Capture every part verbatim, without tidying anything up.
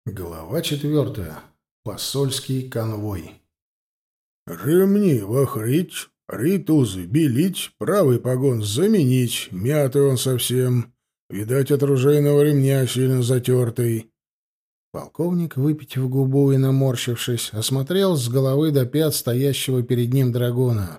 Глава четвертая. Посольский конвой. «Ремни вохрить, ритузы белить, правый погон заменить, мятый он совсем. Видать, от ружейного ремня сильно затертый». Полковник, выпитив губу и наморщившись, осмотрел с головы до пят стоящего перед ним драгона.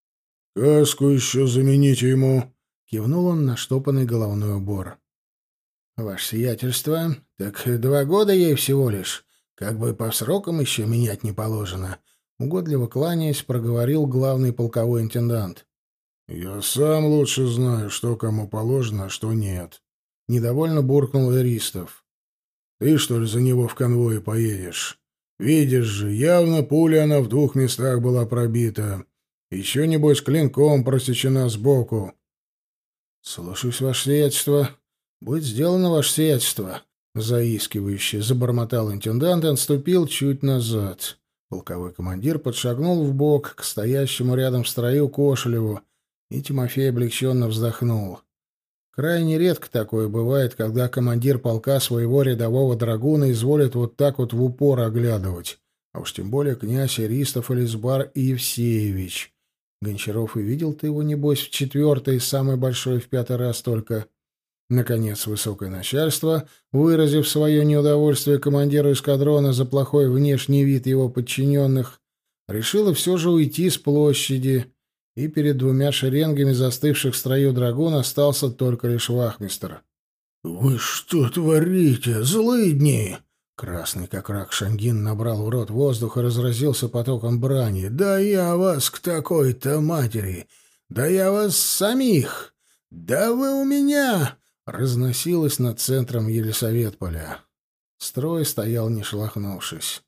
«Каску еще замените ему», — кивнул он на штопанный головной убор. «Ваше сиятельство, так два года ей всего лишь. Как бы по срокам еще менять не положено». Угодливо кланяясь, проговорил главный полковой интендант. «Я сам лучше знаю, что кому положено, а что нет». Недовольно буркнул Эристов. «Ты, что ли, за него в конвое поедешь? Видишь же, явно пуля она в двух местах была пробита. Еще, небось, клинком просечена сбоку». «Слушаюсь, ваше сиятельство. Будет сделано, ваше сиятельство», — заискивающе забормотал интендант и отступил чуть назад. Полковой командир подшагнул вбок к стоящему рядом в строю Кошелеву, и Тимофей облегченно вздохнул. Крайне редко такое бывает, когда командир полка своего рядового драгуна изволит вот так вот в упор оглядывать, а уж тем более князь Иристов Элизбар Евсеевич. Гончаров и видел ты его, небось, в четвертый, самый большой в пятый раз только. Наконец, высокое начальство, выразив свое неудовольствие командиру эскадрона за плохой внешний вид его подчиненных, решило все же уйти с площади, и перед двумя шеренгами застывших в строю драгун остался только лишь вахмистр. «Вы что творите, злыдни?» Красный как рак Шангин набрал в рот воздух и разразился потоком брани. «Да я вас к такой-то матери! Да я вас самих! Да вы у меня!» Разносилось над центром Елисаветполя. Строй стоял, не шелохнувшись.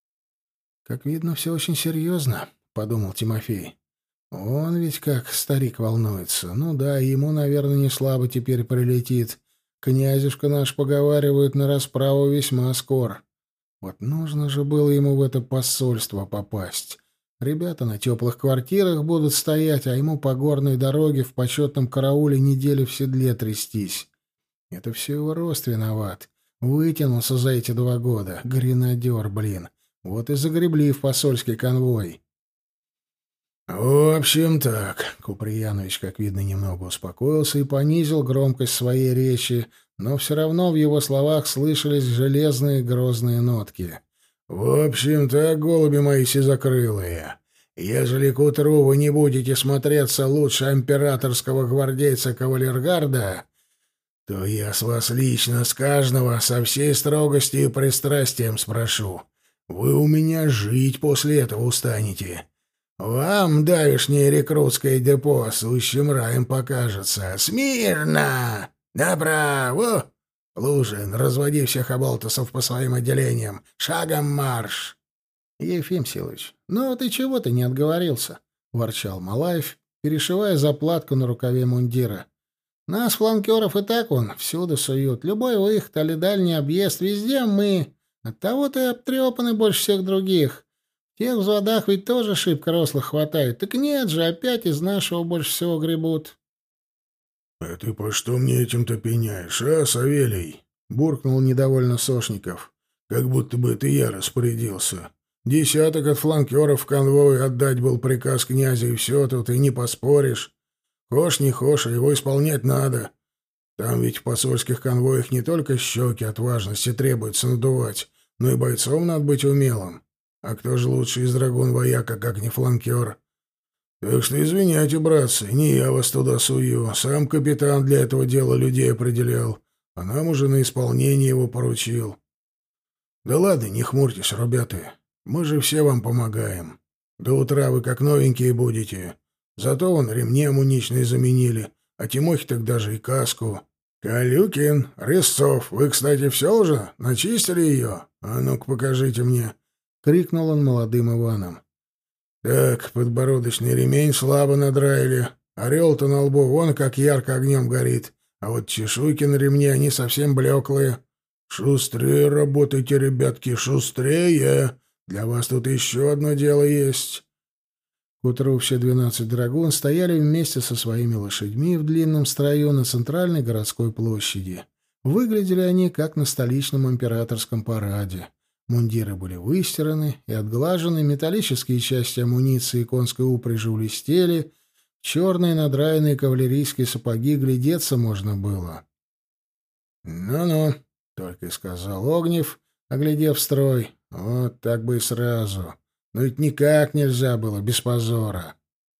«Как видно, все очень серьезно», — подумал Тимофей. «Он ведь как старик волнуется. Ну да, ему, наверное, не слабо теперь прилетит. Князюшка наш, поговаривают, на расправу весьма скор. Вот нужно же было ему в это посольство попасть. Ребята на теплых квартирах будут стоять, а ему по горной дороге в почетном карауле неделю в седле трястись. Это все его рост виноват. Вытянулся за эти два года. Гренадер, блин. Вот и загребли в посольский конвой». «В общем так», — Куприянович, как видно, немного успокоился и понизил громкость своей речи, но все равно в его словах слышались железные грозные нотки. «В общем так, голуби мои сизокрылые, ежели к утру вы не будете смотреться лучше императорского гвардейца кавалергарда, то я с вас лично, с каждого, со всей строгостью и пристрастием спрошу. Вы у меня жить после этого устанете. Вам давешнее рекрутское депо сущим раем покажется. Смирно! Направо! Лужин, разводи всех оболтусов по своим отделениям. Шагом марш!» «Ефим Силыч, ну ты чего ты не отговорился?» — ворчал Малаев, перешивая заплатку на рукаве мундира. «Нас, фланкеров, и так он всюду суют. Любой выход, али дальний объезд, везде мы. Оттого-то и обтрепаны больше всех других. В тех взводах ведь тоже шибко рослых хватает. Так нет же, опять из нашего больше всего гребут». «А ты по что мне этим-то пеняешь, а, Савелий?» — буркнул недовольно Сошников. «Как будто бы это я распорядился. Десяток от фланкеров в конвой отдать был приказ князя, и все тут, и не поспоришь. Хошь не хошь, а его исполнять надо. Там ведь в посольских конвоях не только щеки от важности требуется надувать, но и бойцом надо быть умелым. А кто же лучше из драгун-вояка, как не фланкер? Так что извиняйте, братцы, не я вас туда сую. Сам капитан для этого дела людей определял, а нам уже на исполнение его поручил. Да ладно, не хмурьтесь, ребята. Мы же все вам помогаем. До утра вы как новенькие будете. Зато вон ремни амуничные заменили, а Тимохе так даже и каску. Калюкин, Резцов, вы, кстати, все уже? Начистили ее? А ну-ка покажите мне. — крикнул он молодым Иваном. «Так, подбородочный ремень слабо надраили. Орел-то на лбу вон как ярко огнем горит, а вот чешуйки на ремне, они совсем блеклые. Шустрее работайте, ребятки, шустрее! Для вас тут еще одно дело есть». К утру все двенадцать драгун стояли вместе со своими лошадьми в длинном строю на центральной городской площади. Выглядели они, как на столичном императорском параде. Мундиры были выстираны и отглажены, металлические части амуниции и конской упряжи блестели, черные надраенные кавалерийские сапоги глядеться можно было. «Ну-ну», — только и сказал Огнев, оглядев строй, — «вот так бы и сразу. Но ведь никак нельзя было, без позора».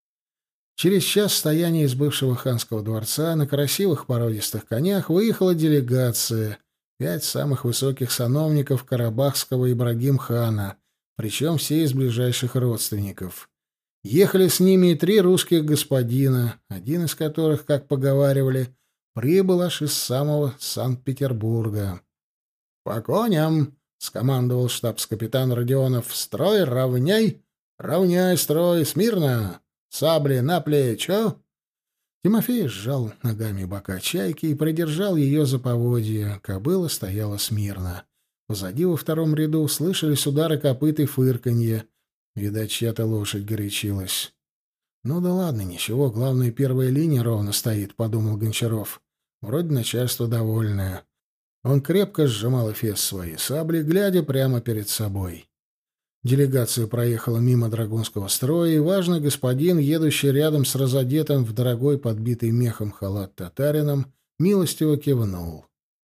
Через час стояния из бывшего ханского дворца на красивых породистых конях выехала делегация, пять самых высоких сановников карабахского Ибрагим-хана, причем все из ближайших родственников. Ехали с ними и три русских господина, один из которых, как поговаривали, прибыл аж из самого Санкт-Петербурга. «По коням!» — скомандовал штабс-капитан Родионов. «Строй, равняй! Равняй строй! Смирно! Сабли на плечо!» Тимофей сжал ногами бока чайки и придержал ее за поводья. Кобыла стояла смирно. Позади во втором ряду слышались удары копыт и фырканье. Видать, чья-то лошадь горячилась. «Ну да ладно, ничего, главное, первая линия ровно стоит», — подумал Гончаров. «Вроде начальство довольное». Он крепко сжимал эфес своей сабли, глядя прямо перед собой. Делегация проехала мимо драгунского строя, и важный господин, едущий рядом с разодетым в дорогой подбитый мехом халат татарином, милостиво кивнул.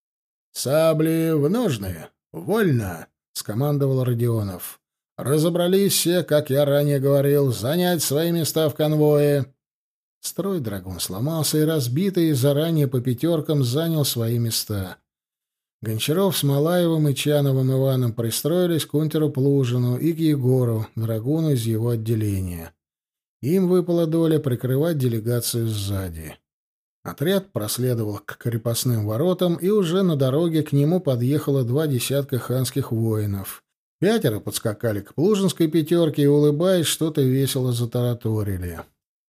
«Сабли в ножны! Вольно!» — скомандовал Родионов. «Разобрались все, как я ранее говорил, занять свои места в конвое». Строй драгун сломался, и разбитый заранее по пятеркам занял свои места. Гончаров с Малаевым и Чановым Иваном пристроились к унтеру Плужину и к Егору, драгуну из его отделения. Им выпала доля прикрывать делегацию сзади. Отряд проследовал к крепостным воротам, и уже на дороге к нему подъехало два десятка ханских воинов. Пятеро подскакали к плужинской пятерке и, улыбаясь, что-то весело затараторили.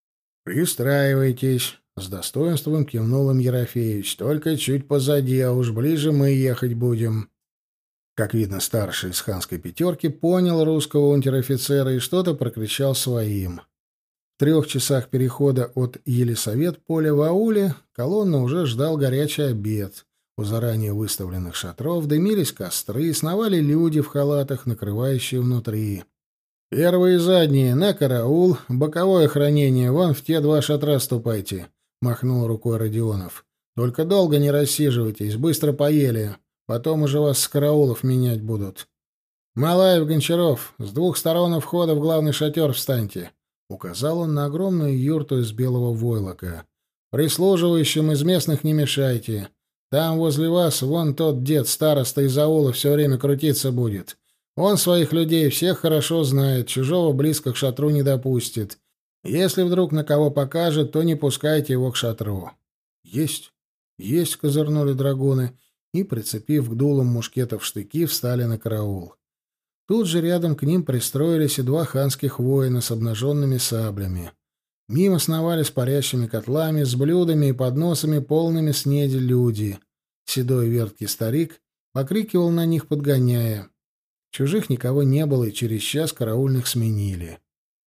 «Пристраивайтесь», — с достоинством кивнул им Ерофеевич. «Только чуть позади, а уж ближе мы ехать будем». Как видно, старший из ханской пятерки понял русского унтер-офицера и что-то прокричал своим. В трех часах перехода от Елисавет-поля в ауле колонна уже ждал горячий обед. У заранее выставленных шатров дымились костры, сновали люди в халатах, накрывающие внутри. «Первые и задние, на караул, боковое хранение, вон в те два шатра ступайте», — махнул рукой Родионов. «Только долго не рассиживайтесь, быстро поели, потом уже вас с караулов менять будут. Малаев, Гончаров, с двух сторон у входа в главный шатер встаньте», — указал он на огромную юрту из белого войлока. «Прислуживающим из местных не мешайте. Там возле вас вон тот дед, староста из аула, все время крутиться будет. Он своих людей всех хорошо знает, чужого близко к шатру не допустит. Если вдруг на кого покажет, то не пускайте его к шатру». «Есть, есть», — козырнули драгуны, и, прицепив к дулам мушкетов штыки, встали на караул. Тут же рядом к ним пристроились и два ханских воина с обнаженными саблями. Мимо сновали с парящими котлами, с блюдами и подносами, полными снеди люди. Седой верткий старик покрикивал на них, подгоняя. Чужих никого не было, и через час караульных сменили.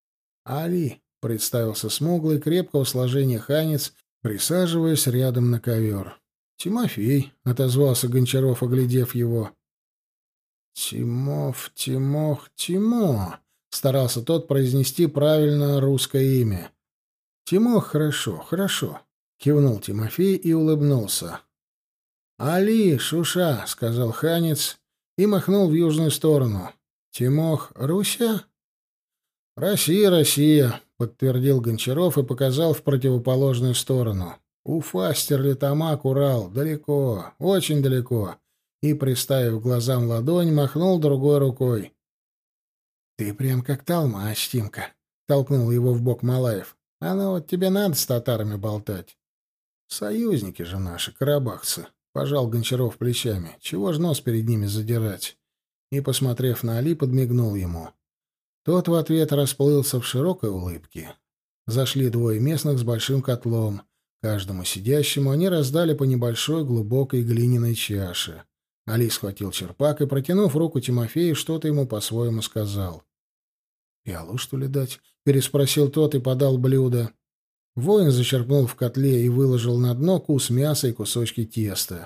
«Али», — представился смуглый, крепкого сложения ханец, присаживаясь рядом на ковер. «Тимофей», — отозвался Гончаров, оглядев его. «Тимоф, Тимох, Тимо», — старался тот произнести правильно русское имя. «Тимох, хорошо, хорошо», — кивнул Тимофей и улыбнулся. «Али, Шуша», — сказал ханец и махнул в южную сторону. «Тимох, Руся?» «Россия, Россия», — подтвердил Гончаров и показал в противоположную сторону. «Уфа, Стерлитамак, Урал. Далеко, очень далеко». И, приставив глазам ладонь, махнул другой рукой. «Ты прям как толмач, Тимка», — толкнул его в бок Малаев. «А ну вот тебе надо с татарами болтать». «Союзники же наши, карабахцы», — пожал Гончаров плечами. «Чего ж нос перед ними задирать?» И, посмотрев на Али, подмигнул ему. Тот в ответ расплылся в широкой улыбке. Зашли двое местных с большим котлом. Каждому сидящему они раздали по небольшой глубокой глиняной чаше. Али схватил черпак и, протянув руку Тимофею, что-то ему по-своему сказал. «Пиалу, что ли, дать?» — переспросил тот и подал блюдо. Воин зачерпнул в котле и выложил на дно кус мяса и кусочки теста.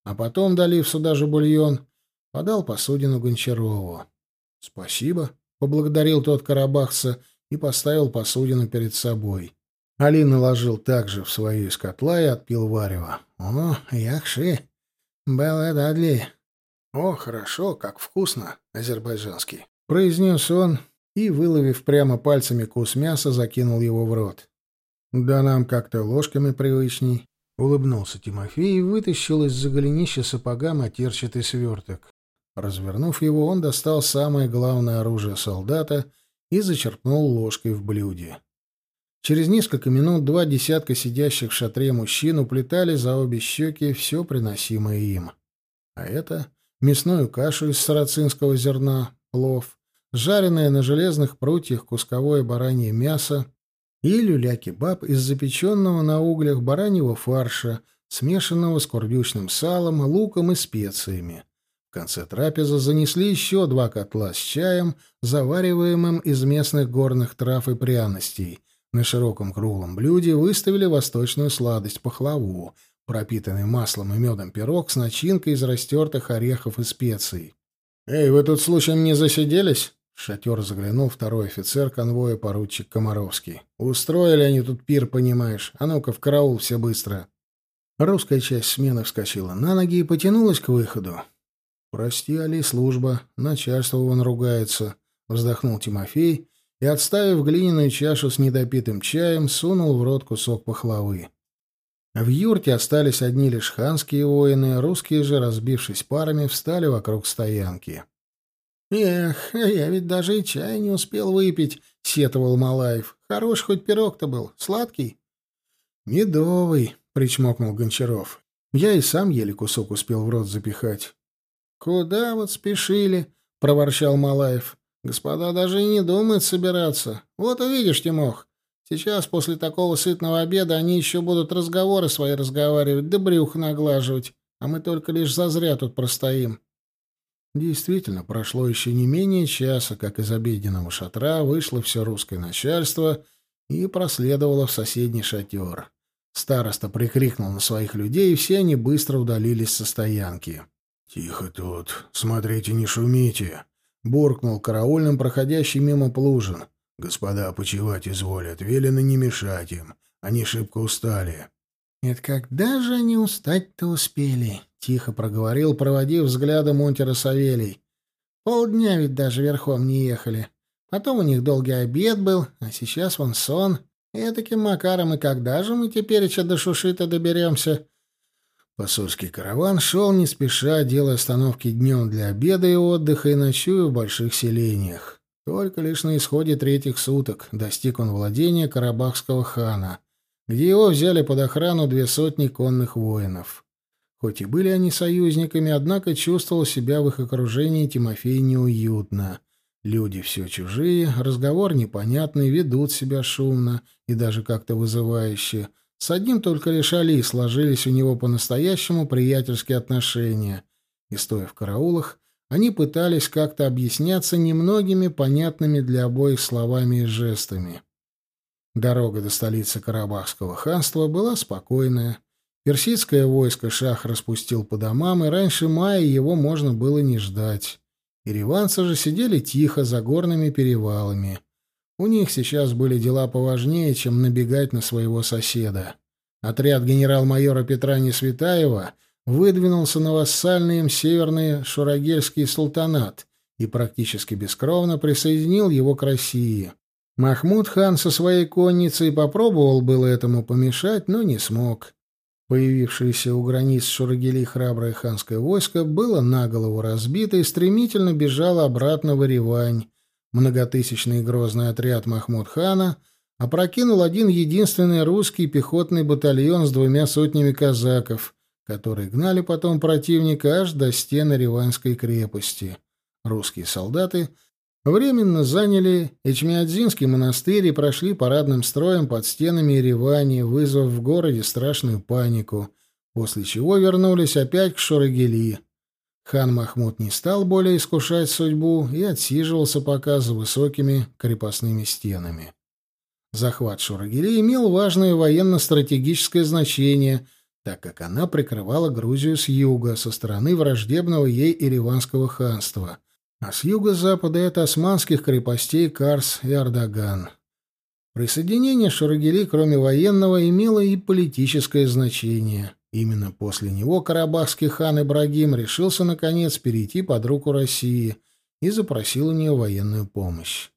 а потом, долив сюда же бульон, подал посудину Гончарову. «Спасибо», — поблагодарил тот карабахца и поставил посудину перед собой. Али наложил также в свою из котла и отпил варево. «О, яхши! Белэ дадли!» «О, хорошо, как вкусно, азербайджанский!» — произнес он и, выловив прямо пальцами кус мяса, закинул его в рот. «Да нам как-то ложками привычней», — улыбнулся Тимофей и вытащил из-за голенища сапога матерчатый сверток. Развернув его, он достал самое главное оружие солдата и зачерпнул ложкой в блюде. Через несколько минут два десятка сидящих в шатре мужчин уплетали за обе щеки все приносимое им. А это мясную кашу из сарацинского зерна, плов, жареное на железных прутьях кусковое баранье мясо и люля-кебаб из запеченного на углях бараньего фарша, смешанного с курдючным салом, луком и специями. В конце трапезы занесли еще два котла с чаем, завариваемым из местных горных трав и пряностей. На широком круглом блюде выставили восточную сладость пахлаву, пропитанный маслом и медом пирог с начинкой из растертых орехов и специй. «Эй, вы тут случаем не засиделись?» В шатер заглянул второй офицер конвоя, поручик Комаровский. «Устроили они тут пир, понимаешь. А ну-ка, в караул все быстро». Русская часть смены вскочила на ноги и потянулась к выходу. «Прости, Али, служба. Начальство вон ругается», — вздохнул Тимофей и, отставив глиняную чашу с недопитым чаем, сунул в рот кусок пахлавы. В юрте остались одни лишь ханские воины, русские же, разбившись парами, встали вокруг стоянки. «Эх, я ведь даже и чая не успел выпить», — сетовал Малаев. «Хорош хоть пирог-то был. Сладкий?» «Медовый», — причмокнул Гончаров. «Я и сам еле кусок успел в рот запихать». «Куда вот спешили?» — проворчал Малаев. «Господа даже и не думают собираться. Вот увидишь, Тимох, сейчас после такого сытного обеда они еще будут разговоры свои разговаривать, да брюхо наглаживать, а мы только лишь зазря тут простоим». Действительно, прошло еще не менее часа, как из обеденного шатра вышло все русское начальство и проследовало в соседний шатер. Староста прикрикнул на своих людей, и все они быстро удалились со стоянки. «Тихо тут, смотрите, не шумите», — буркнул караульным проходящий мимо Плужин. «Господа почивать изволят, велено не мешать им, они шибко устали». «Это когда же они устать-то успели?» — тихо проговорил, проводив взглядом унтера Савелий. «Полдня ведь даже верхом не ехали. Потом у них долгий обед был, а сейчас вон сон. Этаким макаром и когда же мы тепереча до Шушита доберемся?» Посольский караван шел не спеша, делая остановки днем для обеда и отдыха и ночуя в больших селениях. Только лишь на исходе третьих суток достиг он владения карабахского хана, где его взяли под охрану две сотни конных воинов. Хоть и были они союзниками, однако чувствовал себя в их окружении Тимофей неуютно. Люди все чужие, разговор непонятный, ведут себя шумно и даже как-то вызывающе. С одним только лишь Али сложились у него по-настоящему приятельские отношения, и, стоя в караулах, они пытались как-то объясняться немногими понятными для обоих словами и жестами. Дорога до столицы Карабахского ханства была спокойная. Персидское войско шах распустил по домам, и раньше мая его можно было не ждать. Ереванцы же сидели тихо за горными перевалами. У них сейчас были дела поважнее, чем набегать на своего соседа. Отряд генерал-майора Петра Несветаева выдвинулся на вассальный им северный Шурагельский султанат и практически бескровно присоединил его к России. Махмуд хан со своей конницей попробовал было этому помешать, но не смог. Появившееся у границ Шурагели храброе ханское войско было наголову разбито и стремительно бежало обратно в Еревань. Многотысячный грозный отряд Махмуд-хана опрокинул один единственный русский пехотный батальон с двумя сотнями казаков, которые гнали потом противника аж до стен Ереванской крепости. Русские солдаты временно заняли Эчмиадзинский монастырь и прошли парадным строем под стенами Еревани, вызвав в городе страшную панику, после чего вернулись опять к Шурагели. Хан Махмуд не стал более искушать судьбу и отсиживался пока за высокими крепостными стенами. Захват Шурагели имел важное военно-стратегическое значение, так как она прикрывала Грузию с юга, со стороны враждебного ей Ереванского ханства, а с юго-запада — это османских крепостей Карс и Ардаган. Присоединение Шурагили, кроме военного, имело и политическое значение. Именно после него карабахский хан Ибрагим решился, наконец, перейти под руку России и запросил у нее военную помощь.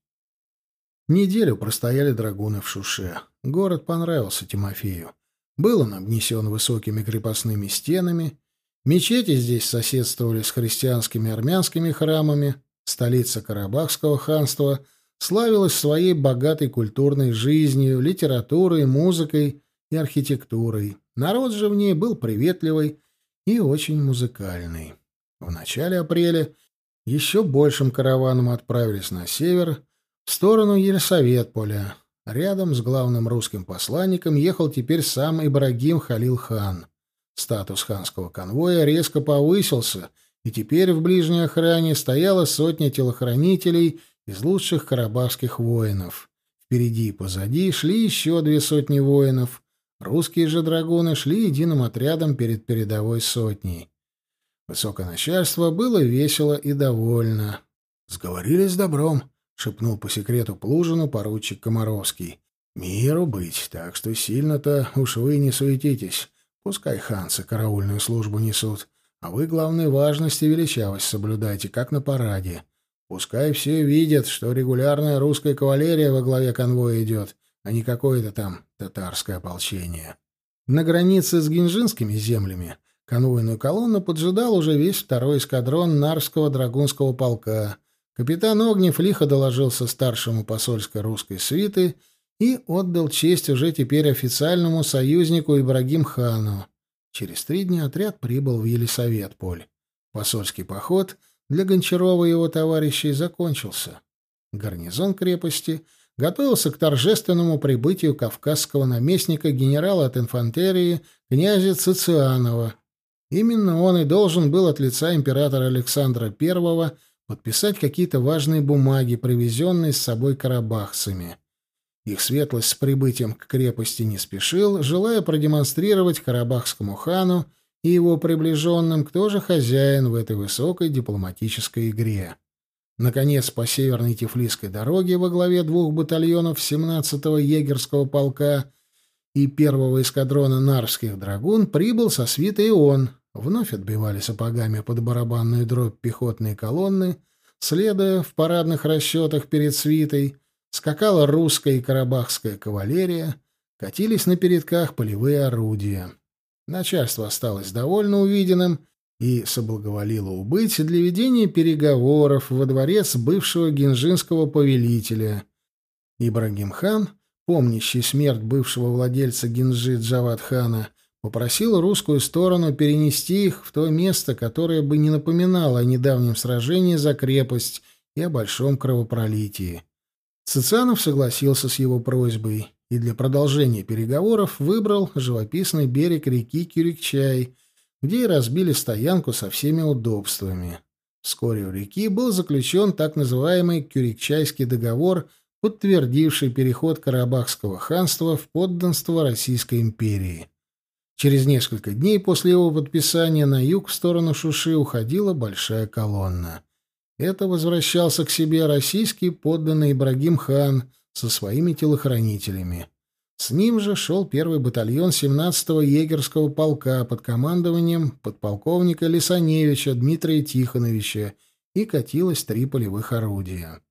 Неделю простояли драгуны в Шуше. Город понравился Тимофею. Был он обнесен высокими крепостными стенами. Мечети здесь соседствовали с христианскими армянскими храмами. Столица Карабахского ханства славилась своей богатой культурной жизнью, литературой, музыкой и архитектурой. Народ же в ней был приветливый и очень музыкальный. В начале апреля еще большим караваном отправились на север, в сторону Елисаветполя. Рядом с главным русским посланником ехал теперь сам Ибрагим Халил-хан. Статус ханского конвоя резко повысился, и теперь в ближней охране стояла сотня телохранителей из лучших карабахских воинов. Впереди и позади шли еще две сотни воинов. Русские же драгуны шли единым отрядом перед передовой сотней. Высокое начальство было весело и довольно. «Сговорились с добром», — шепнул по секрету Плужину поручик Комаровский. «Миру быть, так что сильно-то уж вы не суетитесь. Пускай ханцы караульную службу несут, а вы, главной важности, величавость соблюдайте, как на параде. Пускай все видят, что регулярная русская кавалерия во главе конвоя идет, а не какое-то там татарское ополчение». На границе с гинжинскими землями конвойную колонну поджидал уже весь второй эскадрон Нарвского драгунского полка. Капитан Огнев лихо доложился старшему посольской русской свиты и отдал честь уже теперь официальному союзнику Ибрагим-хану. Через три дня отряд прибыл в Елисаветполь. Посольский поход для Гончарова и его товарищей закончился. Гарнизон крепости готовился к торжественному прибытию кавказского наместника генерала от инфантерии князя Цицианова. Именно он и должен был от лица императора Александра Первого подписать какие-то важные бумаги, привезенные с собой карабахцами. Их светлость с прибытием к крепости не спешил, желая продемонстрировать карабахскому хану и его приближенным, кто же хозяин в этой высокой дипломатической игре. Наконец, по северной Тифлисской дороге во главе двух батальонов семнадцатого егерского полка и первого эскадрона нарвских драгун прибыл со свитой и он. Вновь отбивали сапогами под барабанную дробь пехотные колонны, следуя в парадных расчетах перед свитой, скакала русская и карабахская кавалерия, катились на передках полевые орудия. Начальство осталось довольно увиденным и соблаговолило убыть для ведения переговоров во дворец бывшего гинжинского повелителя. Ибрагим-хан, помнящий смерть бывшего владельца Гинжи Джавад-хана, попросил русскую сторону перенести их в то место, которое бы не напоминало о недавнем сражении за крепость и о большом кровопролитии. Цицианов согласился с его просьбой и для продолжения переговоров выбрал живописный берег реки Кюрикчай, где и разбили стоянку со всеми удобствами. Вскоре у реки был заключен так называемый Кюрикчайский договор, подтвердивший переход Карабахского ханства в подданство Российской империи. Через несколько дней после его подписания на юг в сторону Шуши уходила большая колонна. Это возвращался к себе российский подданный Ибрагим-хан со своими телохранителями. С ним же шел первый батальон семнадцатого егерского полка под командованием подполковника Лисаневича Дмитрия Тихоновича и катилось три полевых орудия.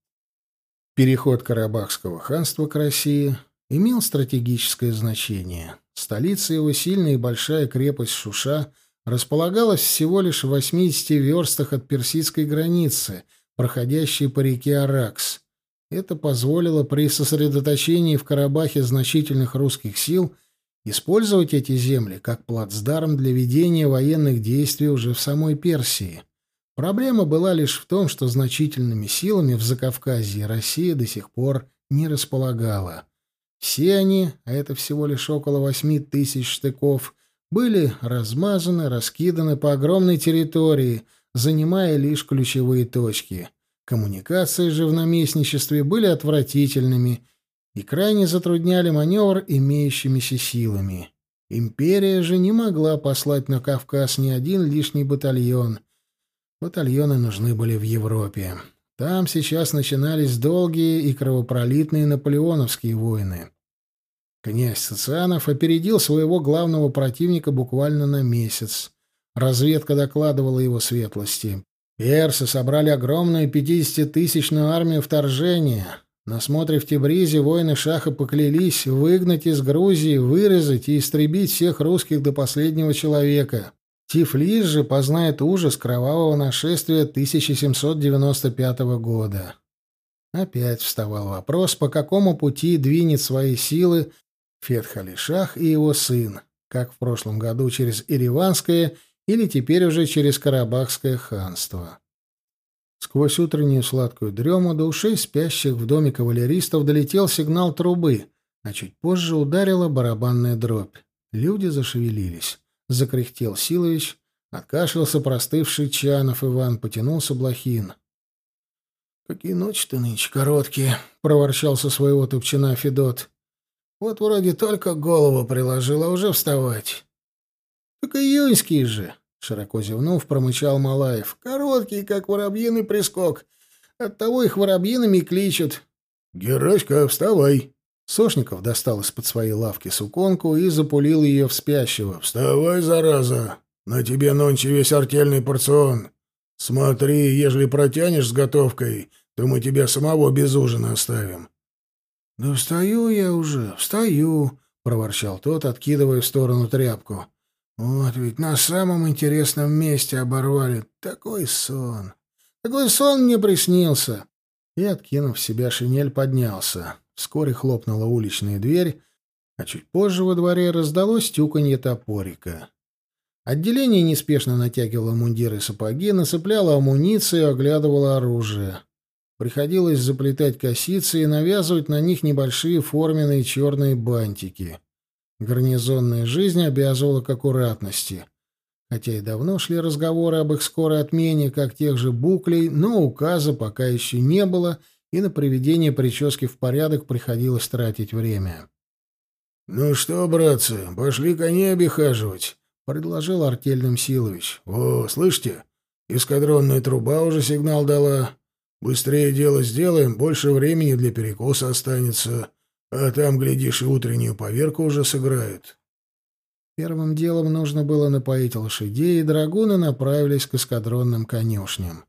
Переход Карабахского ханства к России имел стратегическое значение. Столица его, сильная и большая крепость Шуша, располагалась всего лишь в восьмидесяти верстах от персидской границы, проходящей по реке Аракс. Это позволило при сосредоточении в Карабахе значительных русских сил использовать эти земли как плацдарм для ведения военных действий уже в самой Персии. Проблема была лишь в том, что значительными силами в Закавказье Россия до сих пор не располагала. Все они, а это всего лишь около восьми тысяч штыков, были размазаны, раскиданы по огромной территории, занимая лишь ключевые точки. Коммуникации же в наместничестве были отвратительными и крайне затрудняли маневр имеющимися силами. Империя же не могла послать на Кавказ ни один лишний батальон. Батальоны нужны были в Европе. Там сейчас начинались долгие и кровопролитные наполеоновские войны. Князь Цыцанов опередил своего главного противника буквально на месяц. Разведка докладывала его светлости. Персы собрали огромную пятидесятитысячную армию вторжения. На смотре в Тебризе воины шаха поклялись выгнать из Грузии, вырезать и истребить всех русских до последнего человека. Тифлис же познает ужас кровавого нашествия тысяча семьсот девяносто пятого года. Опять вставал вопрос, по какому пути двинет свои силы Фетх-Али-Шах и его сын, как в прошлом году через Ереванское или теперь уже через Карабахское ханство. Сквозь утреннюю сладкую дрему до ушей спящих в доме кавалеристов долетел сигнал трубы, а чуть позже ударила барабанная дробь. Люди зашевелились. Закряхтел Силович, откашлялся простывший Чанов Иван, потянулся Блохин. — Какие ночи-то нынче короткие, — проворчал со своего топчина Федот. — Вот вроде только голову приложил, а уже вставать. — Так июньские же, — широко зевнув, промычал Малаев. — Короткие, как воробьиный прискок. Оттого их воробьиными кличут. — Гераська, вставай! Сошников достал из-под своей лавки суконку и запулил ее в спящего. — Вставай, зараза! На тебе нонче весь артельный порцион. Смотри, ежели протянешь с готовкой, то мы тебя самого без ужина оставим. — Да встаю я уже, встаю, — проворчал тот, откидывая в сторону тряпку. — Вот ведь на самом интересном месте оборвали. Такой сон! Такой сон мне приснился! И, откинув в себя шинель, поднялся. Вскоре хлопнула уличная дверь, а чуть позже во дворе раздалось тюканье топорика. Отделение неспешно натягивало мундиры и сапоги, нацепляло амуницию, оглядывало оружие. Приходилось заплетать косицы и навязывать на них небольшие форменные черные бантики. Гарнизонная жизнь обязывала к аккуратности. Хотя и давно шли разговоры об их скорой отмене, как тех же буклей, но указа пока еще не было, и на приведение прически в порядок приходилось тратить время. — Ну что, братцы, пошли коней обихаживать, — предложил артельным Силович. — О, слышите, эскадронная труба уже сигнал дала. Быстрее дело сделаем, больше времени для перекуса останется, а там, глядишь, и утреннюю поверку уже сыграют. Первым делом нужно было напоить лошадей, и драгуны направились к эскадронным конюшням.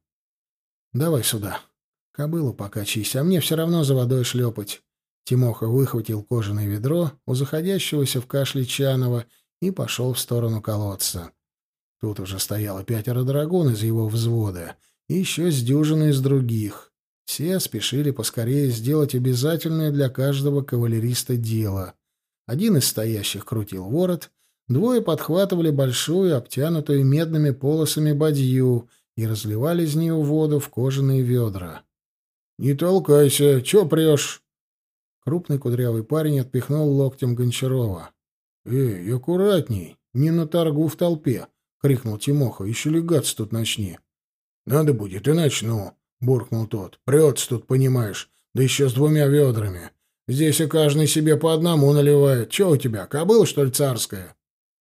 — Давай сюда. Кобылу покачись, а мне все равно за водой шлепать. Тимоха выхватил кожаное ведро у заходящегося в кашле Чанова и пошел в сторону колодца. Тут уже стояло пятеро драгун из его взвода и еще с дюжиной из других. Все спешили поскорее сделать обязательное для каждого кавалериста дело. Один из стоящих крутил ворот, двое подхватывали большую, обтянутую медными полосами бадью и разливали из нее воду в кожаные ведра. «Не толкайся, чё прешь?» Крупный кудрявый парень отпихнул локтем Гончарова. «Эй, аккуратней, не на торгу в толпе!» — крикнул Тимоха. «Еще легаться тут начни!» «Надо будет, и начну!» — буркнул тот. «Прется тут, понимаешь, да еще с двумя ведрами. Здесь и каждый себе по одному наливает. Че у тебя, кобыла, что ли, царская?»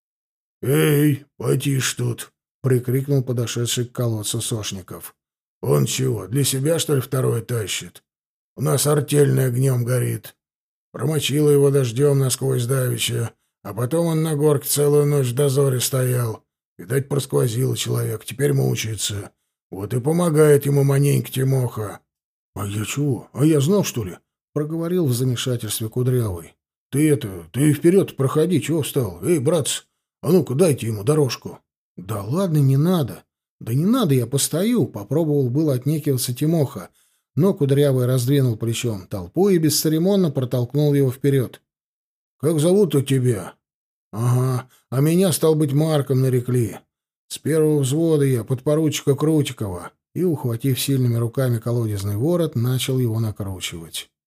«Эй, потише тут!» — прикрикнул подошедший к колодцу Сошников. «Он чего, для себя, что ли, второе тащит? У нас артельный огнем горит. Промочило его дождем насквозь давеча, а потом он на горке целую ночь в дозоре стоял. Видать, просквозило человек, теперь мучается. Вот и помогает ему маненько Тимоха». «А я чего? А я знал, что ли?» — проговорил в замешательстве Кудрявый. «Ты это, ты вперед проходи, чего встал? Эй, братцы, а ну-ка дайте ему дорожку». «Да ладно, не надо». «Да не надо, я постою», — попробовал было отнекиваться Тимоха, но Кудрявый раздвинул плечом толпу и бесцеремонно протолкнул его вперед. «Как зовут-то тебя?» «Ага, а меня, стал быть, Марком нарекли. С первого взвода я, подпоручика Крутикова», и, ухватив сильными руками колодезный ворот, начал его накручивать.